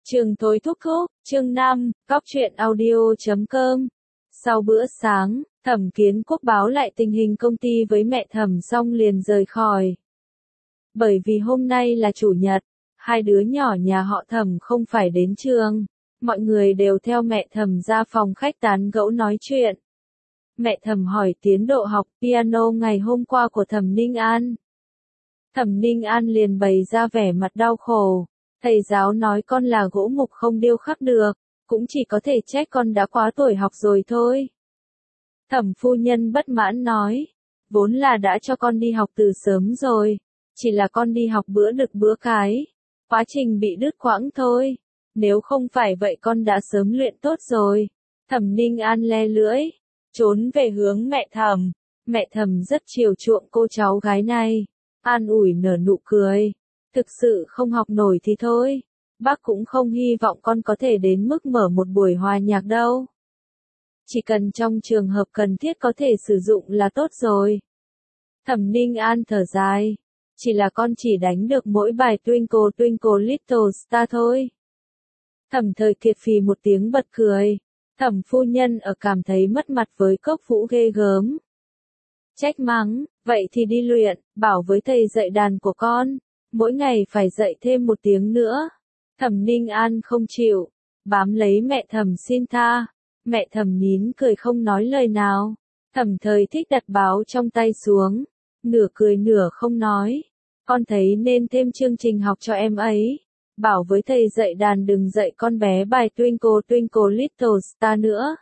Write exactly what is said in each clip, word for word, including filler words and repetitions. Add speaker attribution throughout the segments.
Speaker 1: Trường Thôi Thúc Thúc, chương năm, Cóc truyện audio chấm com. Sau bữa sáng, Thẩm Kiến Quốc báo lại tình hình công ty với mẹ Thẩm xong liền rời khỏi. Bởi vì hôm nay là chủ nhật, hai đứa nhỏ nhà họ Thẩm không phải đến trường, mọi người đều theo mẹ Thẩm ra phòng khách tán gẫu nói chuyện. Mẹ Thẩm hỏi tiến độ học piano ngày hôm qua của Thẩm Ninh An. Thẩm Ninh An liền bày ra vẻ mặt đau khổ. Thầy giáo nói con là gỗ mục không điêu khắc được, cũng chỉ có thể trách con đã quá tuổi học rồi thôi. Thẩm phu nhân bất mãn nói, vốn là đã cho con đi học từ sớm rồi, chỉ là con đi học bữa đực bữa cái, quá trình bị đứt quãng thôi, nếu không phải vậy con đã sớm luyện tốt rồi. Thẩm Ninh An le lưỡi, trốn về hướng mẹ Thẩm, mẹ Thẩm rất chiều chuộng cô cháu gái này, an ủi nở nụ cười. Thực sự không học nổi thì thôi, bác cũng không hy vọng con có thể đến mức mở một buổi hòa nhạc đâu. Chỉ cần trong trường hợp cần thiết có thể sử dụng là tốt rồi. Thẩm Ninh An thở dài, chỉ là con chỉ đánh được mỗi bài Twinkle Twinkle Little Star thôi. Thẩm Thời Kiệt phì một tiếng bật cười, Thẩm phu nhân ở cảm thấy mất mặt với Cốc Vũ ghê gớm. Trách mắng, vậy thì đi luyện, bảo với thầy dạy đàn của con. Mỗi ngày phải dạy thêm một tiếng nữa. Thẩm Ninh An không chịu, bám lấy mẹ Thẩm xin tha. Mẹ Thẩm nín cười không nói lời nào. Thẩm Thời Thích đặt báo trong tay xuống, nửa cười nửa không nói. Con thấy nên thêm chương trình học cho em ấy. Bảo với thầy dạy đàn đừng dạy con bé bài Twinkle Twinkle Little Star nữa.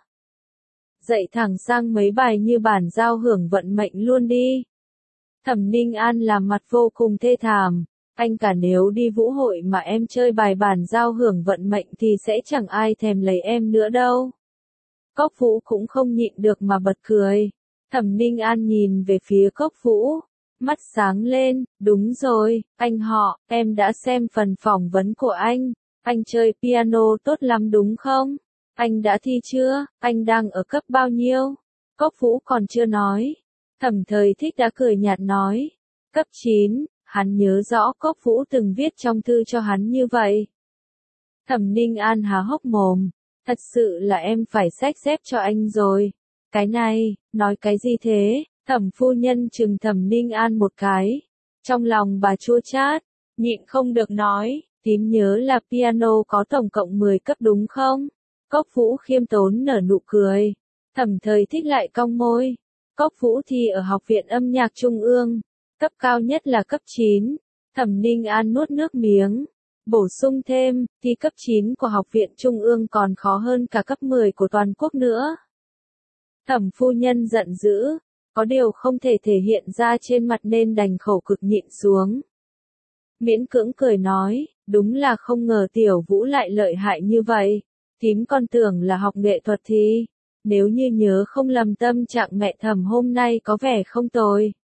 Speaker 1: Dạy thẳng sang mấy bài như bản giao hưởng vận mệnh luôn đi. Thẩm Ninh An làm mặt vô cùng thê thảm. Anh cả nếu đi vũ hội mà em chơi bài bản giao hưởng vận mệnh thì sẽ chẳng ai thèm lấy em nữa đâu. Cốc Vũ cũng không nhịn được mà bật cười. Thẩm Ninh An nhìn về phía Cốc Vũ, mắt sáng lên, đúng rồi, anh họ, em đã xem phần phỏng vấn của anh, anh chơi piano tốt lắm đúng không? Anh đã thi chưa, anh đang ở cấp bao nhiêu? Cốc Vũ còn chưa nói. Thẩm Thời Thích đã cười nhạt nói, cấp chín. Hắn nhớ rõ Cốc Vũ từng viết trong thư cho hắn như vậy. Thẩm Ninh An há hốc mồm, thật sự là em phải xách xếp cho anh rồi. Cái này, nói cái gì thế? Thẩm phu nhân trừng Thẩm Ninh An một cái. Trong lòng bà chua chát, nhịn không được nói, tím nhớ là piano có tổng cộng mười cấp đúng không? Cốc Vũ khiêm tốn nở nụ cười. Thẩm Thời Thích lại cong môi. Cốc Vũ thi ở Học viện Âm nhạc Trung ương. Cấp cao nhất là cấp chín, Thẩm Ninh An nuốt nước miếng, bổ sung thêm, thi cấp chín của Học viện Trung ương còn khó hơn cả cấp mười của toàn quốc nữa. Thẩm phu nhân giận dữ, có điều không thể thể hiện ra trên mặt nên đành khổ cực nhịn xuống. Miễn cưỡng cười nói, đúng là không ngờ Tiểu Vũ lại lợi hại như vậy, thím còn tưởng là học nghệ thuật thì, nếu như nhớ không lầm tâm trạng mẹ Thẩm hôm nay có vẻ không tồi.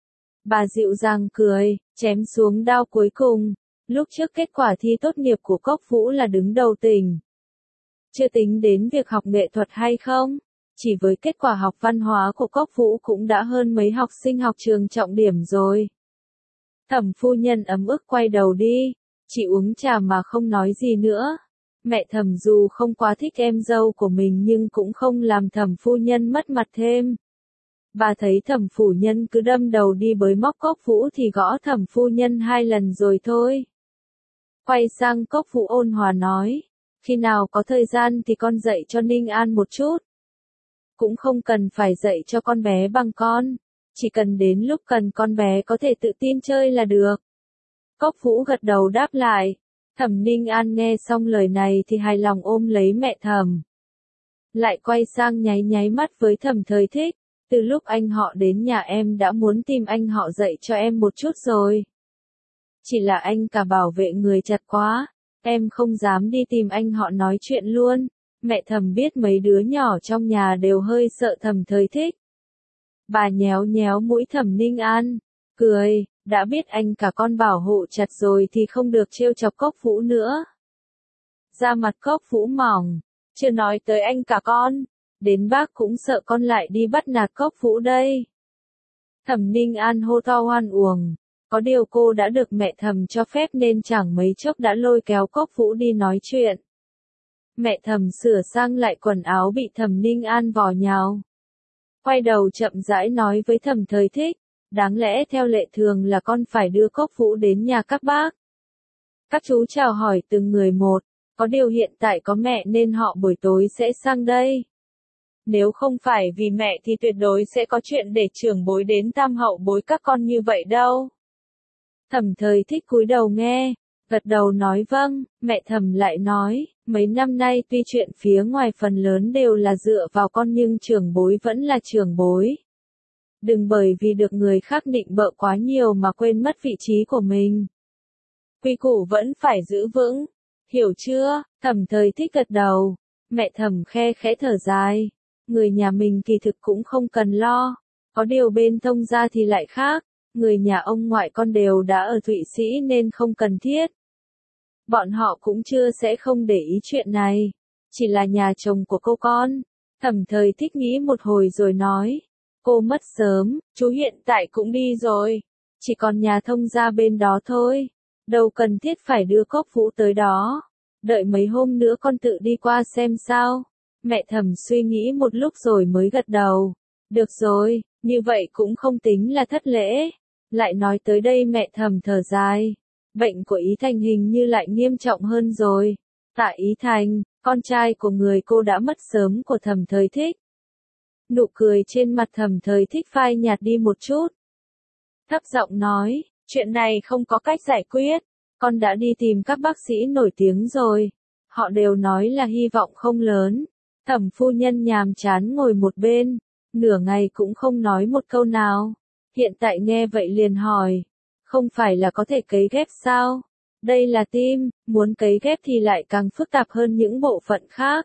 Speaker 1: Bà dịu dàng cười, chém xuống đao cuối cùng. Lúc trước kết quả thi tốt nghiệp của Cốc Vũ là đứng đầu tỉnh. Chưa tính đến việc học nghệ thuật hay không, chỉ với kết quả học văn hóa của Cốc Vũ cũng đã hơn mấy học sinh học trường trọng điểm rồi. Thẩm phu nhân ấm ức quay đầu đi, chỉ uống trà mà không nói gì nữa. Mẹ Thẩm dù không quá thích em dâu của mình nhưng cũng không làm Thẩm phu nhân mất mặt thêm. Bà thấy Thẩm phu nhân cứ đâm đầu đi bới móc Cốc Vũ thì gõ Thẩm phu nhân hai lần rồi thôi. Quay sang Cốc Vũ ôn hòa nói, khi nào có thời gian thì con dạy cho Ninh An một chút. Cũng không cần phải dạy cho con bé bằng con, chỉ cần đến lúc cần con bé có thể tự tin chơi là được. Cốc Vũ gật đầu đáp lại. Thẩm Ninh An nghe xong lời này thì hài lòng ôm lấy mẹ Thẩm. Lại quay sang nháy nháy mắt với Thẩm Thời Thích. Từ lúc anh họ đến nhà em đã muốn tìm anh họ dạy cho em một chút rồi. Chỉ là anh cả bảo vệ người chặt quá, em không dám đi tìm anh họ nói chuyện luôn. Mẹ Thẩm biết mấy đứa nhỏ trong nhà đều hơi sợ Thẩm Thời Thích. Bà nhéo nhéo mũi Thẩm Ninh An, cười, đã biết anh cả con bảo hộ chặt rồi thì không được trêu chọc Cốc Vũ nữa. Da mặt Cốc Vũ mỏng, chưa nói tới anh cả con. Đến bác cũng sợ con lại đi bắt nạt Cốc Vũ đây. Thẩm Ninh An hô to hoan uổng, Có điều cô đã được mẹ Thầm cho phép nên chẳng mấy chốc đã lôi kéo Cốc Vũ đi nói chuyện. Mẹ Thầm sửa sang lại quần áo bị Thẩm Ninh An vò nhào. Quay đầu chậm rãi nói với Thẩm Thời Thích, đáng lẽ theo lệ thường là con phải đưa Cốc Vũ đến nhà các bác. Các chú chào hỏi từng người một, có điều hiện tại có mẹ nên họ buổi tối sẽ sang đây. Nếu không phải vì mẹ thì tuyệt đối sẽ có chuyện để trưởng bối đến tam hậu bối các con như vậy đâu. Thẩm Thời Thích cúi đầu nghe, gật đầu nói vâng, mẹ Thẩm lại nói, mấy năm nay tuy chuyện phía ngoài phần lớn đều là dựa vào con nhưng trưởng bối vẫn là trưởng bối. Đừng bởi vì được người khác định bợ quá nhiều mà quên mất vị trí của mình. Quy củ vẫn phải giữ vững, hiểu chưa? Thẩm Thời Thích gật đầu, mẹ Thẩm khe khẽ thở dài, người nhà mình kỳ thực cũng không cần lo, có điều bên thông gia thì lại khác, người nhà ông ngoại con đều đã ở Thụy Sĩ nên không cần thiết. Bọn họ cũng chưa sẽ không để ý chuyện này, chỉ là nhà chồng của cô con. Thẩm Thời Thích nghĩ một hồi rồi nói, cô mất sớm, chú hiện tại cũng đi rồi, chỉ còn nhà thông gia bên đó thôi, đâu cần thiết phải đưa Cốc Vũ tới đó, đợi mấy hôm nữa con tự đi qua xem sao. Mẹ Thẩm suy nghĩ một lúc rồi mới gật đầu, được rồi, như vậy cũng không tính là thất lễ. Lại nói tới đây mẹ Thẩm thở dài, bệnh của Ý Thành hình như lại nghiêm trọng hơn rồi. Tạ Ý Thành, con trai của người cô đã mất sớm của Thẩm Thời Thích. Nụ cười trên mặt Thẩm Thời Thích phai nhạt đi một chút. Thấp giọng nói, chuyện này không có cách giải quyết, con đã đi tìm các bác sĩ nổi tiếng rồi. Họ đều nói là hy vọng không lớn. Thẩm phu nhân nhàm chán ngồi một bên, nửa ngày cũng không nói một câu nào. Hiện tại nghe vậy liền hỏi, không phải là có thể cấy ghép sao? Đây là tim, muốn cấy ghép thì lại càng phức tạp hơn những bộ phận khác.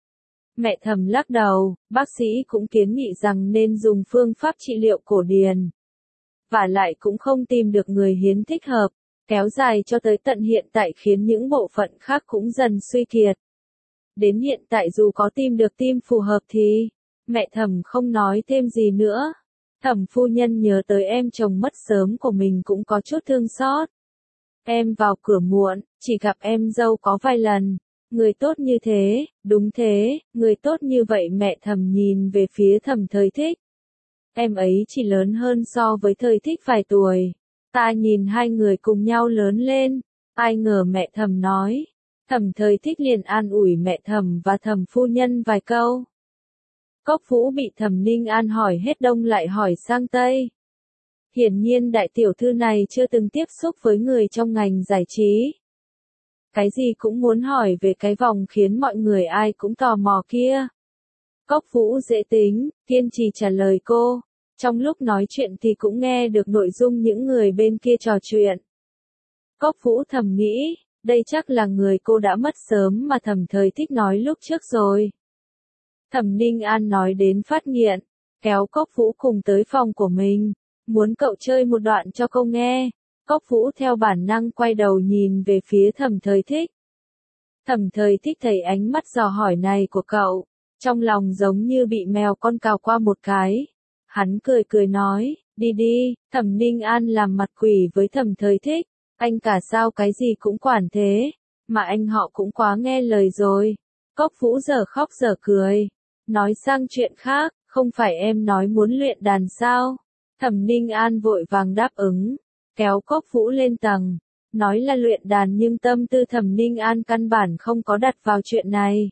Speaker 1: Mẹ Thẩm lắc đầu, bác sĩ cũng kiến nghị rằng nên dùng phương pháp trị liệu cổ điển. Và lại cũng không tìm được người hiến thích hợp, kéo dài cho tới tận hiện tại khiến những bộ phận khác cũng dần suy kiệt. Đến hiện tại dù có tìm được tim phù hợp thì, mẹ Thẩm không nói thêm gì nữa. Thẩm phu nhân nhớ tới em chồng mất sớm của mình cũng có chút thương xót. Em vào cửa muộn, chỉ gặp em dâu có vài lần. Người tốt như thế, đúng thế, người tốt như vậy. Mẹ Thẩm nhìn về phía Thẩm Thời Thích. Em ấy chỉ lớn hơn so với Thời Thích vài tuổi. Ta nhìn hai người cùng nhau lớn lên. Ai ngờ mẹ Thẩm nói. Thẩm Thời Thích liền an ủi mẹ Thẩm và Thẩm phu nhân vài câu. Cốc Vũ bị Thẩm Ninh An hỏi hết đông lại hỏi sang tây. Hiển nhiên đại tiểu thư này chưa từng tiếp xúc với người trong ngành giải trí. Cái gì cũng muốn hỏi về cái vòng khiến mọi người ai cũng tò mò kia. Cốc Vũ dễ tính, kiên trì trả lời cô. Trong lúc nói chuyện thì cũng nghe được nội dung những người bên kia trò chuyện. Cốc Vũ thầm nghĩ, đây chắc là người cô đã mất sớm mà Thẩm Thời Thích nói lúc trước rồi. Thẩm Ninh An nói đến phát nghiện, kéo Cốc Vũ cùng tới phòng của mình, muốn cậu chơi một đoạn cho cô nghe. Cốc Vũ theo bản năng quay đầu nhìn về phía Thẩm Thời Thích. Thẩm Thời Thích thấy ánh mắt dò hỏi này của cậu, trong lòng giống như bị mèo con cào qua một cái. Hắn cười cười nói, đi đi. Thẩm Ninh An làm mặt quỷ với Thẩm Thời Thích, anh cả sao cái gì cũng quản thế, mà anh họ cũng quá nghe lời rồi. Cốc Vũ giờ khóc giờ cười, nói sang chuyện khác, không phải em nói muốn luyện đàn sao? Thẩm Ninh An vội vàng đáp ứng, kéo Cốc Vũ lên tầng, nói là luyện đàn nhưng tâm tư Thẩm Ninh An căn bản không có đặt vào chuyện này.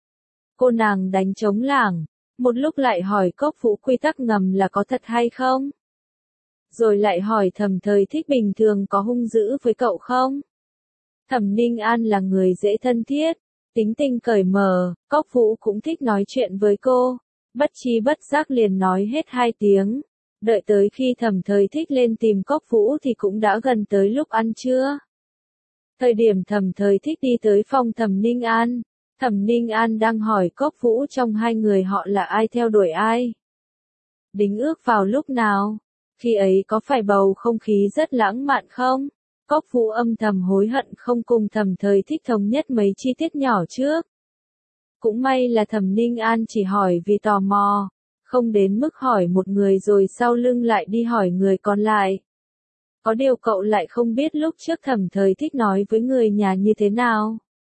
Speaker 1: Cô nàng đánh trống lảng, một lúc lại hỏi Cốc Vũ quy tắc ngầm là có thật hay không? Rồi lại hỏi Thẩm Thời Thích bình thường có hung dữ với cậu không? Thẩm Ninh An là người dễ thân thiết, tính tình cởi mở, Cốc Vũ cũng thích nói chuyện với cô, bất chi bất giác liền nói hết hai tiếng. Đợi tới khi Thẩm Thời Thích lên tìm Cốc Vũ thì cũng đã gần tới lúc ăn trưa. Thời điểm Thẩm Thời Thích đi tới phòng Thẩm Ninh An, Thẩm Ninh An đang hỏi Cốc Vũ trong hai người họ là ai theo đuổi ai. Đính ước vào lúc nào? Khi ấy có phải bầu không khí rất lãng mạn không? Cốc Vũ âm thầm hối hận không cùng Thẩm Thời Thích thống nhất mấy chi tiết nhỏ trước. Cũng may là Thẩm Ninh An chỉ hỏi vì tò mò, không đến mức hỏi một người rồi sau lưng lại đi hỏi người còn lại. Có điều cậu lại không biết lúc trước Thẩm Thời Thích nói với người nhà như thế nào.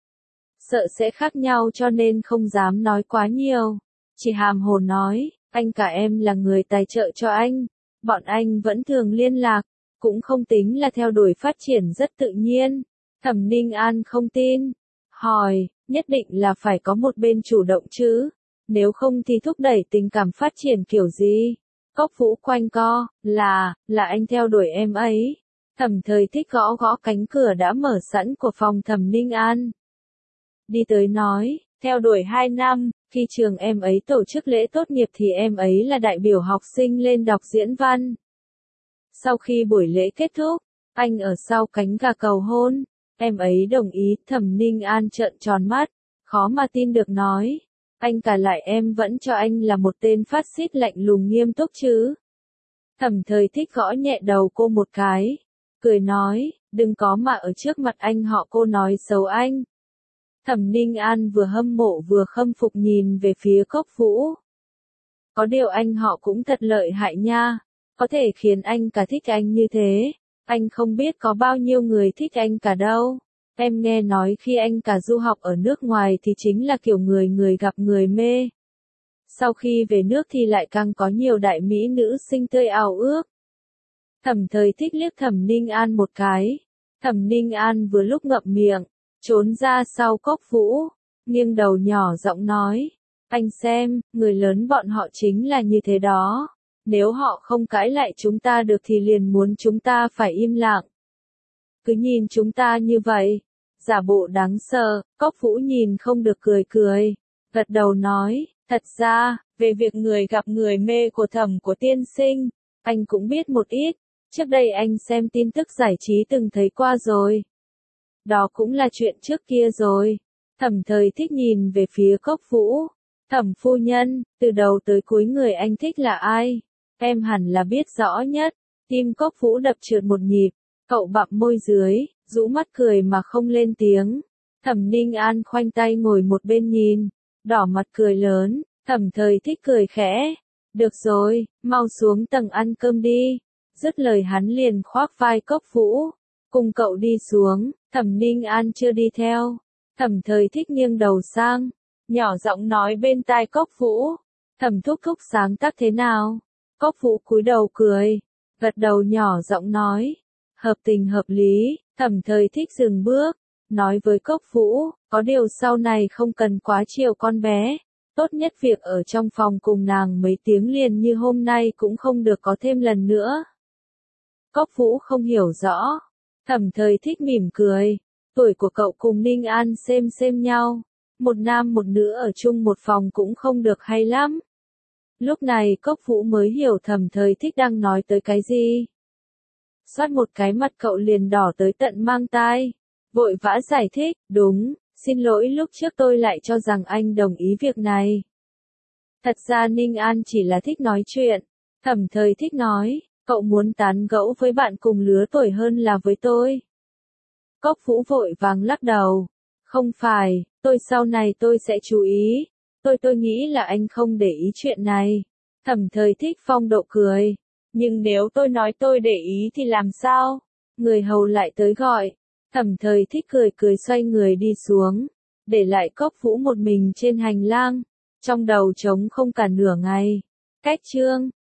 Speaker 1: Sợ sẽ khác nhau cho nên không dám nói quá nhiều. Chỉ hàm hồ nói, anh cả em là người tài trợ cho anh. Bọn anh vẫn thường liên lạc, cũng không tính là theo đuổi phát triển rất tự nhiên. Thẩm Ninh An không tin. Hỏi, nhất định là phải có một bên chủ động chứ. Nếu không thì thúc đẩy tình cảm phát triển kiểu gì? Cốc Vũ quanh co, là, là anh theo đuổi em ấy. Thẩm Thời Thích gõ gõ cánh cửa đã mở sẵn của phòng Thẩm Ninh An. Đi tới nói, theo đuổi hai năm, khi trường em ấy tổ chức lễ tốt nghiệp thì em ấy là đại biểu học sinh lên đọc diễn văn. Sau khi buổi lễ kết thúc, anh ở sau cánh gà cầu hôn, em ấy đồng ý. Thẩm Ninh An trợn tròn mắt, khó mà tin được nói. Anh cả lại em vẫn cho anh là một tên phát xít lạnh lùng nghiêm túc chứ. Thẩm Thời Thích gõ nhẹ đầu cô một cái, cười nói, đừng có mà ở trước mặt anh họ cô nói xấu anh. Thẩm Ninh An vừa hâm mộ vừa khâm phục nhìn về phía Cốc Vũ. Có điều anh họ cũng thật lợi hại nha, có thể khiến anh cả thích anh như thế. Anh không biết có bao nhiêu người thích anh cả đâu. Em nghe nói khi anh cả du học ở nước ngoài thì chính là kiểu người người gặp người mê. Sau khi về nước thì lại càng có nhiều đại mỹ nữ xinh tươi ao ước. Thẩm Thời Thích liếc Thẩm Ninh An một cái. Thẩm Ninh An vừa lúc ngậm miệng, trốn ra sau Cốc Vũ, nghiêng đầu nhỏ giọng nói, anh xem, người lớn bọn họ chính là như thế đó. Nếu họ không cãi lại chúng ta được thì liền muốn chúng ta phải im lặng. Cứ nhìn chúng ta như vậy, giả bộ đáng sợ. Cốc Vũ nhìn không được cười cười, gật đầu nói, thật ra, về việc người gặp người mê của Thẩm của tiên sinh, anh cũng biết một ít. Trước đây anh xem tin tức giải trí từng thấy qua rồi. Đó cũng là chuyện trước kia rồi. Thẩm Thời Thích nhìn về phía Cốc Vũ. Thẩm phu nhân, từ đầu tới cuối người anh thích là ai? Em hẳn là biết rõ nhất. Tim Cốc Vũ đập trượt một nhịp. Cậu bặm môi dưới, rũ mắt cười mà không lên tiếng. Thẩm Ninh An khoanh tay ngồi một bên nhìn, đỏ mặt cười lớn. Thẩm Thời Thích cười khẽ. Được rồi, mau xuống tầng ăn cơm đi. Dứt lời hắn liền khoác vai Cốc Vũ, cùng cậu đi xuống. Thẩm Ninh An chưa đi theo. Thẩm Thời Thích nghiêng đầu sang, nhỏ giọng nói bên tai Cốc Vũ, Thẩm thúc thúc sáng tác thế nào? Cốc Vũ cúi đầu cười, gật đầu nhỏ giọng nói, hợp tình hợp lý. Thẩm Thời Thích dừng bước, nói với Cốc Vũ, có điều sau này không cần quá chiều con bé. Tốt nhất việc ở trong phòng cùng nàng mấy tiếng liền như hôm nay cũng không được có thêm lần nữa. Cốc Vũ không hiểu rõ. Thẩm Thời Thích mỉm cười. Tuổi của cậu cùng Ninh An xem xem nhau. Một nam một nữ ở chung một phòng cũng không được hay lắm. Lúc này Cốc Vũ mới hiểu Thẩm Thời Thích đang nói tới cái gì. Xoát một cái mặt cậu liền đỏ tới tận mang tai. Vội vã giải thích, đúng, xin lỗi lúc trước tôi lại cho rằng anh đồng ý việc này. Thật ra Ninh An chỉ là thích nói chuyện. Thẩm Thời Thích nói, cậu muốn tán gẫu với bạn cùng lứa tuổi hơn là với tôi. Cốc Vũ vội vàng lắc đầu. Không phải, tôi sau này tôi sẽ chú ý. Tôi tôi nghĩ là anh không để ý chuyện này. Thẩm Thời Thích phong độ cười. Nhưng nếu tôi nói tôi để ý thì làm sao? Người hầu lại tới gọi. Thẩm Thời Thích cười cười xoay người đi xuống. Để lại Cốc Vũ một mình trên hành lang. Trong đầu trống không cả nửa ngày. Cách chương.